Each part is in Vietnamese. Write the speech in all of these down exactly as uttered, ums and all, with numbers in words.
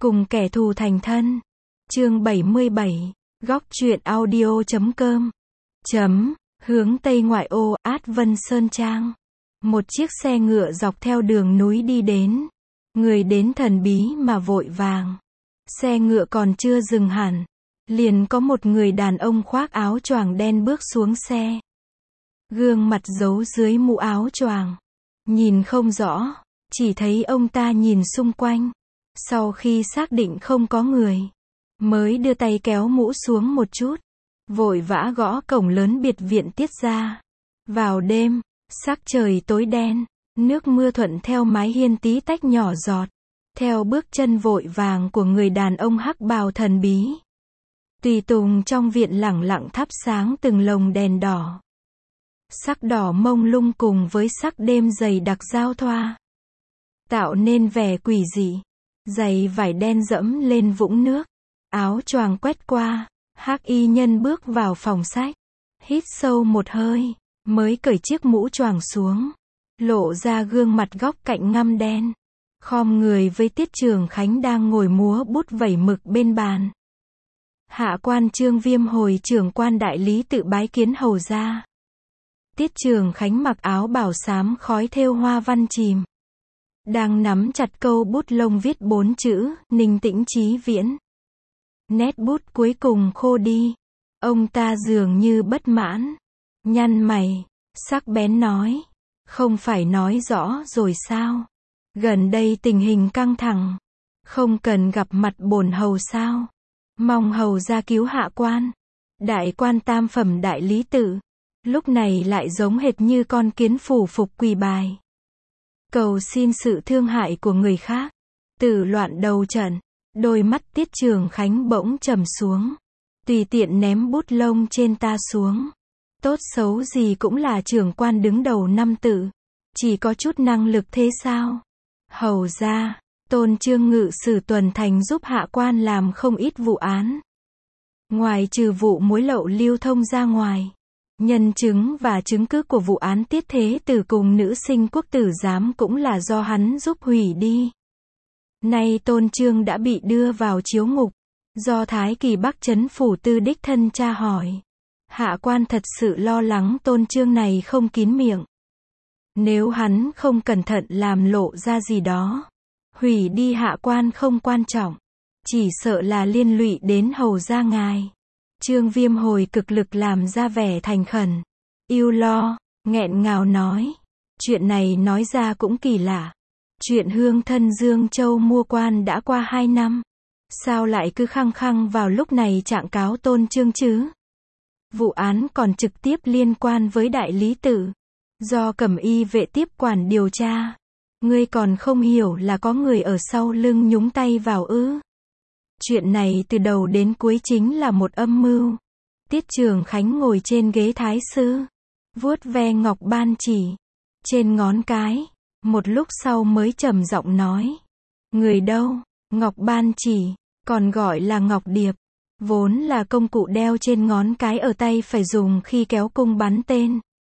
Cùng kẻ thù thành thân. Chương bảy mươi bảy. Góc truyện audio chấm com. Chấm. Hướng Tây ngoại ô, Át Vân Sơn Trang. Một chiếc xe ngựa dọc theo đường núi đi đến. Người đến thần bí mà vội vàng. Xe ngựa còn chưa dừng hẳn. Liền có một người đàn ông khoác áo choàng đen bước xuống xe. Gương mặt giấu dưới mũ áo choàng. Nhìn không rõ, chỉ thấy ông ta nhìn xung quanh. Sau khi xác định không có người, mới đưa tay kéo mũ xuống một chút. Vội vã gõ cổng lớn biệt viện Tiết gia. Vào đêm, sắc trời tối đen, nước mưa thuận theo mái hiên tí tách nhỏ giọt. Theo bước chân vội vàng của người đàn ông hắc bào thần bí. Tùy tùng trong viện lẳng lặng thắp sáng từng lồng đèn đỏ. Sắc đỏ mông lung cùng với sắc đêm dày đặc giao thoa. Tạo nên vẻ quỷ dị. Giày vải đen dẫm lên vũng nước. Áo choàng quét qua. Hắc y nhân bước vào phòng sách. Hít sâu một hơi. Mới cởi chiếc mũ choàng xuống. Lộ ra gương mặt góc cạnh ngăm đen. Khom người với Tiết Trường Khánh đang ngồi múa bút vẩy mực bên bàn. Hạ quan Trương Viêm hồi trưởng quan đại lý tự bái kiến hầu gia. Tiết Trường Khánh mặc áo bảo xám khói thêu hoa văn chìm. Đang nắm chặt câu bút lông viết bốn chữ, Ninh Tĩnh Chí Viễn. Nét bút cuối cùng khô đi. Ông ta dường như bất mãn. Nhăn mày, sắc bén nói. Không phải nói rõ rồi sao? Gần đây tình hình căng thẳng. Không cần gặp mặt bổn hầu sao? Mong hầu gia cứu hạ quan. Đại quan tam phẩm đại lý tự. Lúc này lại giống hệt như con kiến phủ phục quỳ bài. Cầu xin sự thương hại của người khác. Tử loạn đầu trận. Đôi mắt Tiết Trường Khánh bỗng trầm xuống. Tùy tiện ném bút lông trên ta xuống. Tốt xấu gì cũng là trưởng quan đứng đầu năm tự. Chỉ có chút năng lực thế sao? Hầu gia, Tôn Trương ngự sử tuần thành giúp hạ quan làm không ít vụ án. Ngoài trừ vụ muối lậu lưu thông ra ngoài. Nhân chứng và chứng cứ của vụ án Tiết Thế Tử cùng nữ sinh quốc tử giám cũng là do hắn giúp hủy đi. Nay Tôn Trương đã bị đưa vào chiếu ngục. Do Thái Kỳ Bắc Trấn phủ tư đích thân tra hỏi. Hạ quan thật sự lo lắng Tôn Trương này không kín miệng. Nếu hắn không cẩn thận làm lộ ra gì đó. Hủy đi hạ quan không quan trọng. Chỉ sợ là liên lụy đến hầu gia ngài. Trương Viêm hồi cực lực làm ra vẻ thành khẩn. Yêu lo, nghẹn ngào nói. Chuyện này nói ra cũng kỳ lạ. Chuyện hương thân Dương Châu mua quan đã qua hai năm. Sao lại cứ khăng khăng vào lúc này trạng cáo Tôn Trương chứ? Vụ án còn trực tiếp liên quan với đại lý tự. Do Cẩm Y vệ tiếp quản điều tra. Ngươi còn không hiểu là có người ở sau lưng nhúng tay vào ư? Chuyện này từ đầu đến cuối chính là một âm mưu. Tiết Trường Khánh ngồi trên ghế thái sư. Vuốt ve ngọc ban chỉ. Trên ngón cái. Một lúc sau mới trầm giọng nói. Người đâu? Ngọc ban chỉ. Còn gọi là ngọc điệp. Vốn là công cụ đeo trên ngón cái ở tay phải dùng khi kéo cung bắn tên.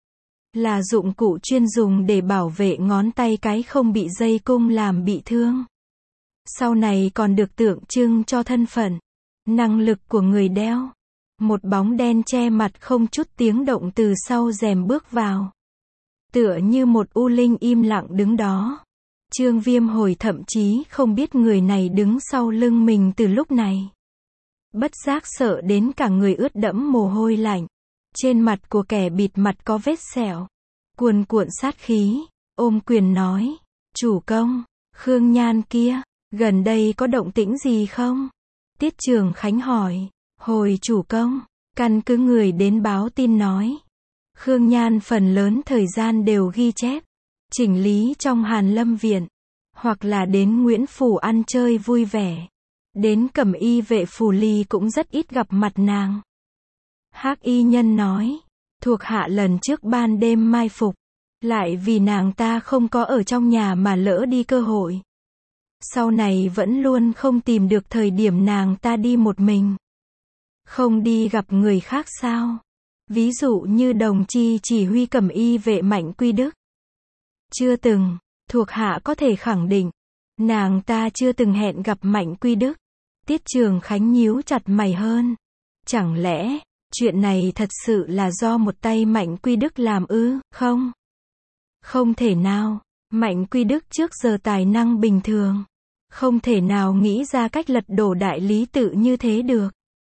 Là dụng cụ chuyên dùng để bảo vệ ngón tay cái không bị dây cung làm bị thương. Sau này còn được tượng trưng cho thân phận, năng lực của người đeo. Một bóng đen che mặt không chút tiếng động từ sau rèm bước vào. Tựa như một u linh im lặng đứng đó. Trương Viêm hồi thậm chí không biết người này đứng sau lưng mình từ lúc này. Bất giác sợ đến cả người ướt đẫm mồ hôi lạnh. Trên mặt của kẻ bịt mặt có vết sẹo. Cuồn cuộn sát khí. Ôm quyền nói. Chủ công, Khương Nhan kia, gần đây có động tĩnh gì không? Tiết Trường Khánh hỏi. Hồi chủ công, căn cứ người đến báo tin nói. Khương Nhan phần lớn thời gian đều ghi chép. Chỉnh lý trong Hàn Lâm Viện. Hoặc là đến Nguyễn Phủ ăn chơi vui vẻ. Đến Cẩm Y vệ Phủ Ly cũng rất ít gặp mặt nàng. Hắc y nhân nói. Thuộc hạ lần trước ban đêm mai phục. Lại vì nàng ta không có ở trong nhà mà lỡ đi cơ hội. Sau này vẫn luôn không tìm được thời điểm nàng ta đi một mình. Không đi gặp người khác sao? Ví dụ như đồng chi chỉ huy Cẩm Y vệ Mạnh Quy Đức. Chưa từng, thuộc hạ có thể khẳng định. Nàng ta chưa từng hẹn gặp Mạnh Quy Đức. Tiết Trường Khánh nhíu chặt mày hơn. Chẳng lẽ, chuyện này thật sự là do một tay Mạnh Quy Đức làm ư, không? Không thể nào, Mạnh Quy Đức trước giờ tài năng bình thường. Không thể nào nghĩ ra cách lật đổ đại lý tự như thế được.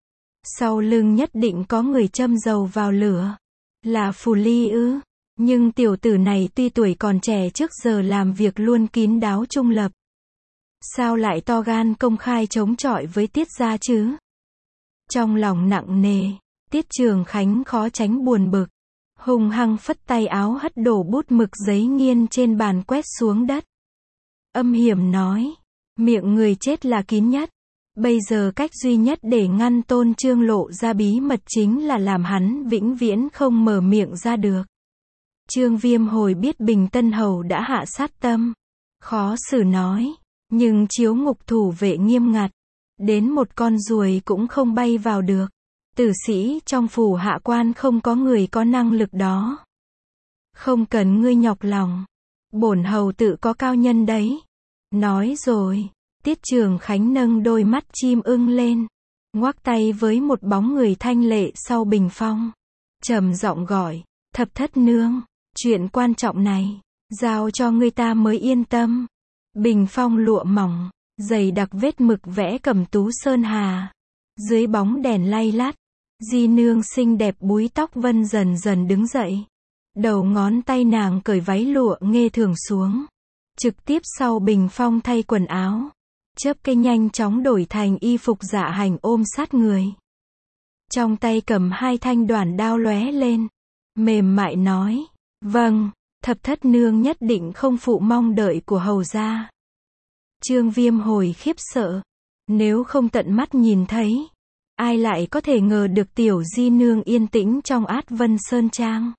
Sau lưng nhất định có người châm dầu vào lửa. Là Phù Ly ư? Nhưng tiểu tử này tuy tuổi còn trẻ trước giờ làm việc luôn kín đáo trung lập. Sao lại to gan công khai chống chọi với Tiết gia chứ? Trong lòng nặng nề, Tiết Trường Khánh khó tránh buồn bực. Hung hăng phất tay áo hất đổ bút mực giấy nghiên trên bàn quét xuống đất. Âm hiểm nói, miệng người chết là kín nhất. Bây giờ cách duy nhất để ngăn Tôn Trương lộ ra bí mật chính là làm hắn vĩnh viễn không mở miệng ra được. Trương Viêm hồi biết Bình Tân Hầu đã hạ sát tâm. Khó xử nói, nhưng chiếu ngục thủ vệ nghiêm ngặt. Đến một con ruồi cũng không bay vào được. Tử sĩ trong phủ hạ quan không có người có năng lực đó. Không cần ngươi nhọc lòng. Bổn hầu tự có cao nhân đấy. Nói rồi, Tiết Trường Khánh nâng đôi mắt chim ưng lên. Ngoắc tay với một bóng người thanh lệ sau bình phong. Trầm giọng gọi, Thập Thất Nương, chuyện quan trọng này, giao cho ngươi ta mới yên tâm. Bình phong lụa mỏng, dày đặc vết mực vẽ Cẩm Tú Sơn Hà. Dưới bóng đèn lay lắt, Di Nương xinh đẹp búi tóc vân dần dần đứng dậy. Đầu ngón tay nàng cởi váy lụa nghe thường xuống. Trực tiếp sau bình phong thay quần áo. Chớp cây nhanh chóng đổi thành y phục dạ hành ôm sát người. Trong tay cầm hai thanh đoản đao lóe lên. Mềm mại nói, vâng, Thập Thất Nương nhất định không phụ mong đợi của hầu gia. Trương Viêm hồi khiếp sợ. Nếu không tận mắt nhìn thấy, ai lại có thể ngờ được tiểu Di Nương yên tĩnh trong Át Vân Sơn Trang.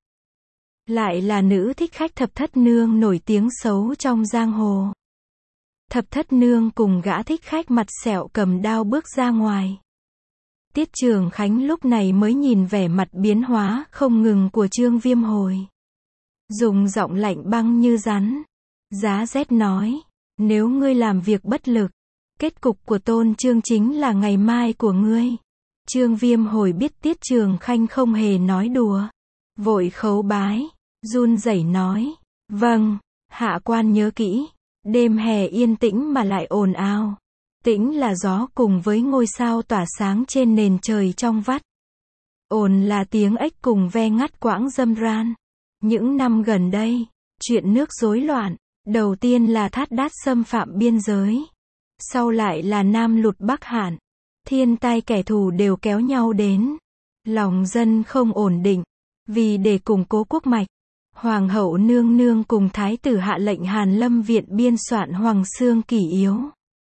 Lại là nữ thích khách Thập Thất Nương nổi tiếng xấu trong giang hồ. Thập Thất Nương cùng gã thích khách mặt sẹo cầm đao bước ra ngoài. Tiết Trường Khánh lúc này mới nhìn vẻ mặt biến hóa không ngừng của Trương Viêm hồi. Dùng giọng lạnh băng như rắn. Giá rét nói, nếu ngươi làm việc bất lực, kết cục của Tôn Trương chính là ngày mai của ngươi. Trương Viêm hồi biết Tiết Trường Khanh không hề nói đùa. Vội khấu bái, run rẩy nói, vâng, hạ quan nhớ kỹ. Đêm hè yên tĩnh mà lại ồn ào. Tĩnh là gió cùng với ngôi sao tỏa sáng trên nền trời trong vắt. Ồn là tiếng ếch cùng ve ngắt quãng râm ran. Những năm gần đây, chuyện nước rối loạn, đầu tiên là Thát Đát xâm phạm biên giới. Sau lại là Nam lụt Bắc hạn. Thiên tai kẻ thù đều kéo nhau đến. Lòng dân không ổn định. Vì để củng cố quốc mạch, Hoàng hậu nương nương cùng thái tử hạ lệnh Hàn Lâm viện biên soạn Hoàng Xương Kỷ Yếu.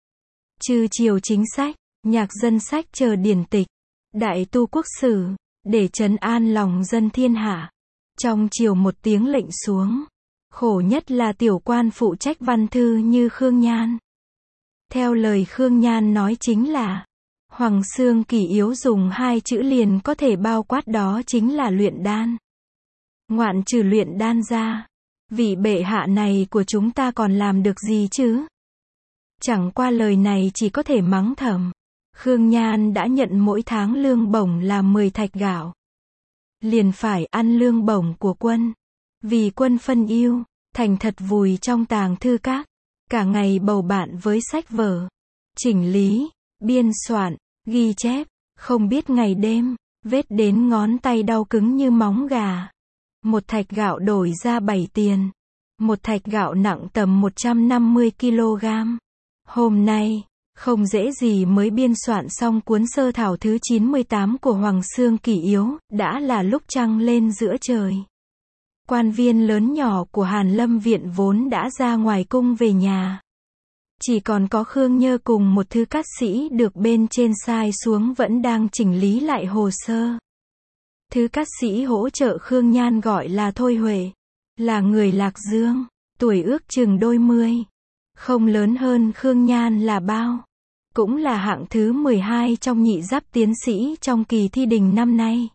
Trừ triều chính sách, nhạc dân sách chờ điển tịch, đại tu quốc sử, để trấn an lòng dân thiên hạ. Trong triều một tiếng lệnh xuống, khổ nhất là tiểu quan phụ trách văn thư như Khương Nhan. Theo lời Khương Nhan nói chính là, Hoàng Xương Kỷ Yếu dùng hai chữ liền có thể bao quát, đó chính là luyện đan. Ngoạn trừ luyện đan ra, vị bệ hạ này của chúng ta còn làm được gì chứ? Chẳng qua lời này chỉ có thể mắng thầm. Khương Nhan đã nhận mỗi tháng lương bổng là mười thạch gạo. Liền phải ăn lương bổng của quân. Vì quân phân ưu, thành thật vùi trong tàng thư các. Cả ngày bầu bạn với sách vở. Chỉnh lý, biên soạn, ghi chép. Không biết ngày đêm, vết đến ngón tay đau cứng như móng gà. Một thạch gạo đổi ra bảy tiền. Một thạch gạo nặng tầm một trăm năm mươi ki lô gam. Hôm nay, không dễ gì mới biên soạn xong cuốn sơ thảo thứ chín mươi tám của Hoàng Xương Kỷ Yếu, đã là lúc trăng lên giữa trời. Quan viên lớn nhỏ của Hàn Lâm viện vốn đã ra ngoài cung về nhà. Chỉ còn có Khương Nhơ cùng một thư cát sĩ được bên trên sai xuống vẫn đang chỉnh lý lại hồ sơ. Thứ cát sĩ hỗ trợ Khương Nhan gọi là Thôi Huệ. Là người Lạc Dương, tuổi ước chừng đôi mươi. Không lớn hơn Khương Nhan là bao. Cũng là hạng thứ mười hai trong nhị giáp tiến sĩ trong kỳ thi đình năm nay.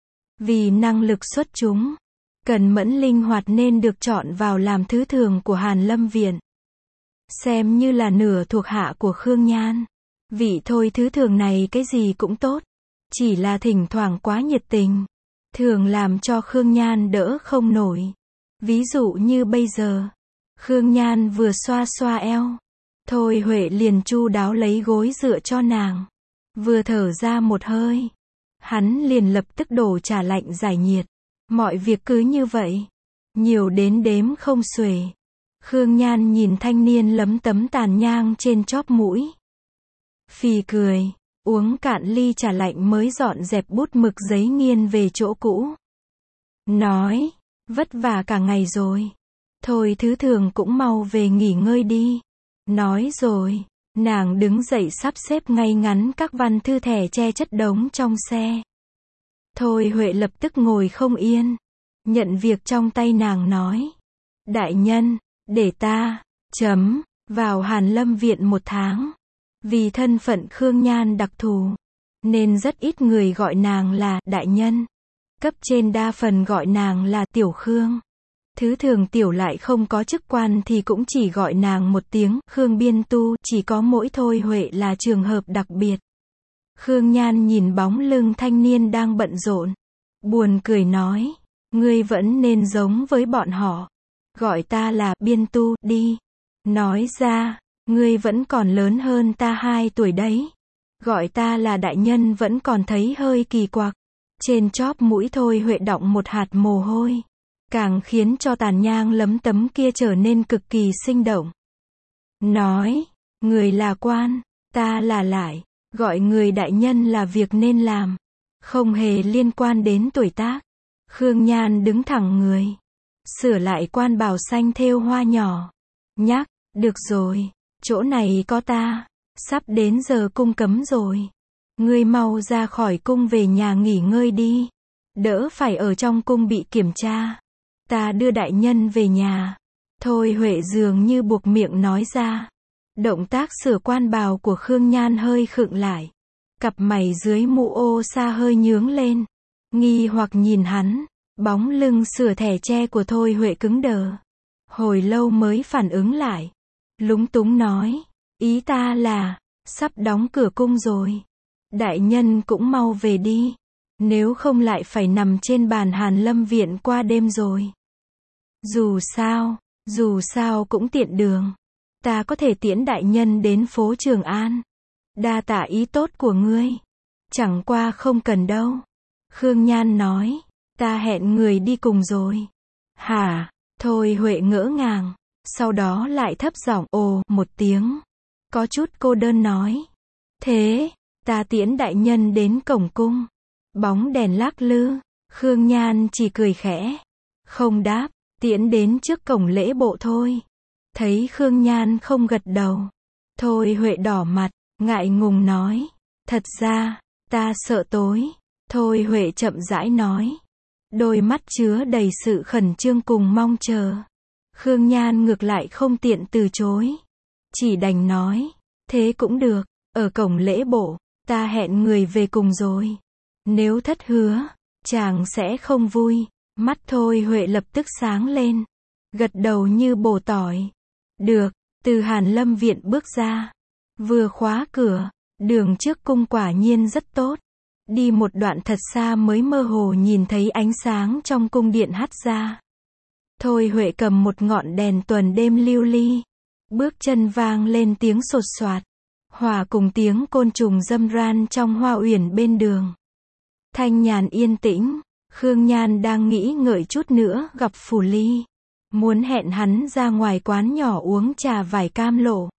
Vì năng lực xuất chúng, cần mẫn linh hoạt nên được chọn vào làm thứ thường của Hàn Lâm viện. xem như là nửa thuộc hạ của Khương Nhan. Vị Thôi Thứ Thường này cái gì cũng tốt, chỉ là thỉnh thoảng quá nhiệt tình, thường làm cho Khương Nhan đỡ không nổi. Ví dụ như bây giờ, Khương Nhan vừa xoa xoa eo, Thôi Huệ liền chu đáo lấy gối dựa cho nàng. Vừa thở ra một hơi, hắn liền lập tức đổ trà lạnh giải nhiệt. Mọi việc cứ như vậy, nhiều đến đếm không xuể. Khương Nhan nhìn thanh niên lấm tấm tàn nhang trên chóp mũi, phì cười, uống cạn ly trà lạnh mới dọn dẹp bút mực giấy nghiên về chỗ cũ. Nói, vất vả cả ngày rồi. Thôi Thứ Thường cũng mau về nghỉ ngơi đi. Nói rồi, nàng đứng dậy sắp xếp ngay ngắn các văn thư thẻ che chất đống trong xe. Thôi Huệ lập tức ngồi không yên, nhận việc trong tay nàng nói. Đại nhân, để ta, chấm, vào Hàn Lâm Viện một tháng. Vì thân phận Khương Nhan đặc thù, nên rất ít người gọi nàng là đại nhân. Cấp trên đa phần gọi nàng là Tiểu Khương. Thứ Thường tiểu lại không có chức quan thì cũng chỉ gọi nàng một tiếng Khương Biên Tu, chỉ có mỗi Thôi Huệ là trường hợp đặc biệt. Khương Nhan nhìn bóng lưng thanh niên đang bận rộn, buồn cười nói, ngươi vẫn nên giống với bọn họ, gọi ta là Biên Tu đi. Nói ra, ngươi vẫn còn lớn hơn ta hai tuổi đấy, gọi ta là đại nhân vẫn còn thấy hơi kỳ quặc. Trên chóp mũi Thôi Huệ đọng một hạt mồ hôi, càng khiến cho tàn nhang lấm tấm kia trở nên cực kỳ sinh động. Nói, người là quan, ta là lại, gọi người đại nhân là việc nên làm, không hề liên quan đến tuổi tác. Khương Nhan đứng thẳng người, sửa lại quan bào xanh thêu hoa nhỏ, nhắc, được rồi, chỗ này có ta, sắp đến giờ cung cấm rồi. Ngươi mau ra khỏi cung về nhà nghỉ ngơi đi, đỡ phải ở trong cung bị kiểm tra. Ta đưa đại nhân về nhà. Thôi Huệ dường như buộc miệng nói ra. Động tác sửa quan bào của Khương Nhan hơi khựng lại. Cặp mày dưới mũ ô sa hơi nhướng lên, nghi hoặc nhìn hắn. Bóng lưng sửa thẻ tre của Thôi Huệ cứng đờ, hồi lâu mới phản ứng lại, lúng túng nói, ý ta là, sắp đóng cửa cung rồi, đại nhân cũng mau về đi, nếu không lại phải nằm trên bàn Hàn Lâm Viện qua đêm rồi. Dù sao, dù sao cũng tiện đường, ta có thể tiễn đại nhân đến phố Trường An. Đa tạ ý tốt của ngươi, chẳng qua không cần đâu. Khương Nhan nói, ta hẹn người đi cùng rồi. Hả? Thôi Huệ ngỡ ngàng, sau đó lại thấp giọng ồ một tiếng, có chút cô đơn nói, thế, ta tiễn đại nhân đến cổng cung. Bóng đèn lắc lư, Khương Nhan chỉ cười khẽ, không đáp, tiễn đến trước cổng lễ bộ thôi. Thấy Khương Nhan không gật đầu, Thôi Huệ đỏ mặt, ngại ngùng nói, thật ra, ta sợ tối. Thôi Huệ chậm rãi nói, đôi mắt chứa đầy sự khẩn trương cùng mong chờ. Khương Nhan ngược lại không tiện từ chối, chỉ đành nói, thế cũng được, ở cổng lễ bộ, ta hẹn người về cùng rồi. Nếu thất hứa, chàng sẽ không vui. Mắt Thôi Huệ lập tức sáng lên, gật đầu như bổ tỏi. Được, từ Hàn Lâm Viện bước ra, vừa khóa cửa, đường trước cung quả nhiên rất tốt. Đi một đoạn thật xa mới mơ hồ nhìn thấy ánh sáng trong cung điện hắt ra. Thôi Huệ cầm một ngọn đèn tuần đêm lưu ly, bước chân vang lên tiếng sột soạt, hòa cùng tiếng côn trùng râm ran trong hoa uyển bên đường. Thanh nhàn yên tĩnh, Khương Nhan đang nghĩ ngợi chút nữa gặp Phủ Ly, muốn hẹn hắn ra ngoài quán nhỏ uống trà vài cam lộ,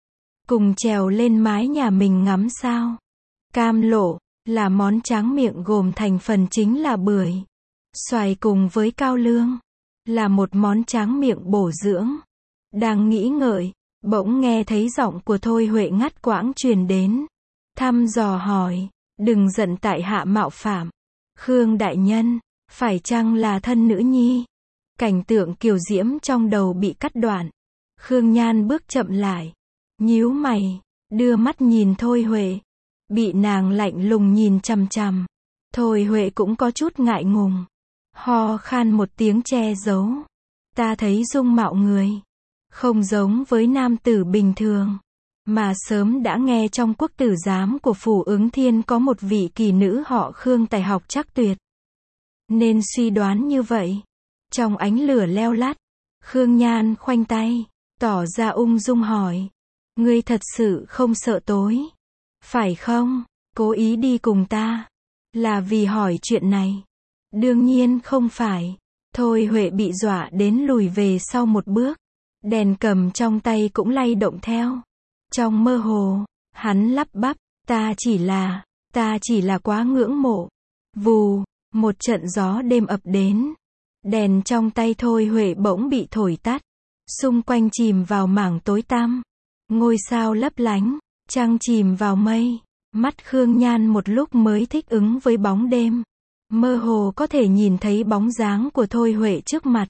cùng trèo lên mái nhà mình ngắm sao. Cam lộ là món tráng miệng gồm thành phần chính là bưởi, xoài cùng với cao lương, là một món tráng miệng bổ dưỡng. Đang nghĩ ngợi, bỗng nghe thấy giọng của Thôi Huệ ngắt quãng truyền đến, thăm dò hỏi, đừng giận tại hạ mạo phạm. Khương đại nhân, phải chăng là thân nữ nhi? Cảnh tượng kiều diễm trong đầu bị cắt đoạn. Khương Nhan bước chậm lại, nhíu mày, đưa mắt nhìn Thôi Huệ. Bị nàng lạnh lùng nhìn chằm chằm, Thôi Huệ cũng có chút ngại ngùng, ho khan một tiếng che giấu. Ta thấy dung mạo người Không giống với nam tử bình thường, mà sớm đã nghe trong quốc tử giám của Phủ Ứng Thiên có một vị kỳ nữ họ Khương tài học chắc tuyệt. Nên suy đoán như vậy. Trong ánh lửa leo lắt, Khương Nhan khoanh tay, tỏ ra ung dung hỏi. Ngươi thật sự không sợ tối, phải không? Cố ý đi cùng ta, là vì hỏi chuyện này. Đương nhiên không phải. Thôi Huệ bị dọa đến lùi về sau một bước. Đèn cầm trong tay cũng lay động theo. Trong mơ hồ, hắn lắp bắp, ta chỉ là, ta chỉ là quá ngưỡng mộ. Vù, một trận gió đêm ập đến. Đèn trong tay Thôi Huệ bỗng bị thổi tắt. Xung quanh chìm vào mảng tối tăm. Ngôi sao lấp lánh, trăng chìm vào mây. Mắt Khương Nhan một lúc mới thích ứng với bóng đêm. Mơ hồ có thể nhìn thấy bóng dáng của Thôi Huệ trước mặt.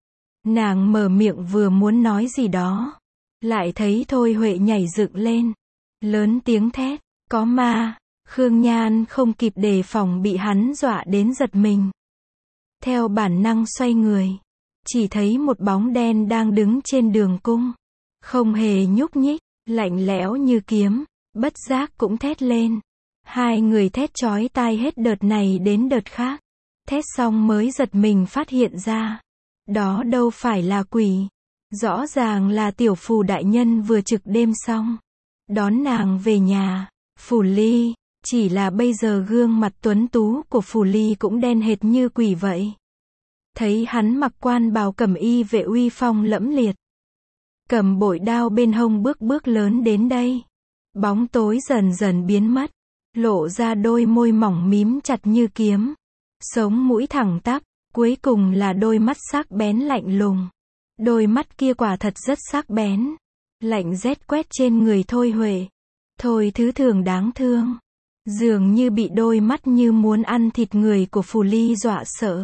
Nàng mở miệng vừa muốn nói gì đó. Lại thấy Thôi Huệ nhảy dựng lên. Lớn tiếng thét, có ma. Khương Nhan không kịp đề phòng bị hắn dọa đến giật mình. Theo bản năng xoay người. Chỉ thấy một bóng đen đang đứng trên đường cung. Không hề nhúc nhích, lạnh lẽo như kiếm. Bất giác cũng thét lên. Hai người thét chói tai hết đợt này đến đợt khác. Thét xong mới giật mình phát hiện ra. Đó đâu phải là quỷ. Rõ ràng là tiểu Phù đại nhân vừa trực đêm xong. Đón nàng về nhà. Phù Ly. Chỉ là bây giờ gương mặt tuấn tú của Phù Ly cũng đen hệt như quỷ vậy. Thấy hắn mặc quan bào cẩm y vệ uy phong lẫm liệt. Cầm bội đao bên hông bước bước lớn đến đây. Bóng tối dần dần biến mất. Lộ ra đôi môi mỏng mím chặt như kiếm. Sống mũi thẳng tắp. Cuối cùng là đôi mắt sắc bén lạnh lùng. Đôi mắt kia quả thật rất sắc bén. Lạnh rét quét trên người Thôi Huệ. Thôi thứ thường đáng thương. Dường như bị đôi mắt như muốn ăn thịt người của Phù Ly dọa sợ.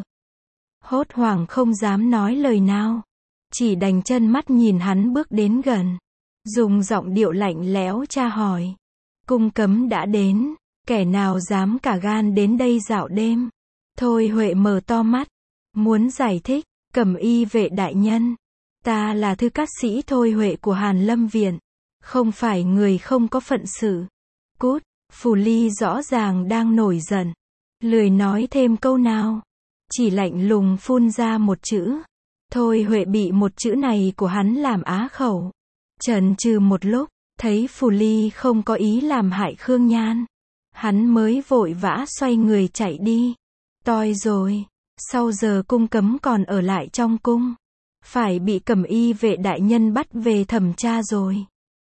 Hốt hoảng không dám nói lời nào. Chỉ đành chân mắt nhìn hắn bước đến gần. Dùng giọng điệu lạnh lẽo tra hỏi. Cung cấm đã đến. Kẻ nào dám cả gan đến đây dạo đêm. Thôi Huệ mở to mắt. Muốn giải thích. Cẩm y vệ đại nhân. Ta là thư cát sĩ Thôi Huệ của Hàn Lâm Viện. Không phải người không có phận sự. Cút. Phù Ly rõ ràng đang nổi giận. Lười nói thêm câu nào. Chỉ lạnh lùng phun ra một chữ. Thôi Huệ bị một chữ này của hắn làm á khẩu. Chần chừ một lúc. Thấy Phù Ly không có ý làm hại Khương Nhan. Hắn mới vội vã xoay người chạy đi. Toi rồi. Sau giờ cung cấm còn ở lại trong cung. Phải bị cẩm y vệ đại nhân bắt về thẩm tra rồi.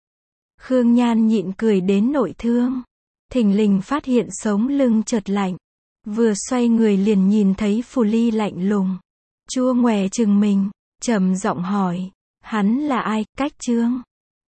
Khương Nhan nhịn cười đến nội thương. Thình lình phát hiện sống lưng chợt lạnh. Vừa xoay người liền nhìn thấy Phù Ly lạnh lùng. Chua ngoè chừng mình. Trầm giọng hỏi. Hắn là ai, Cách Trương?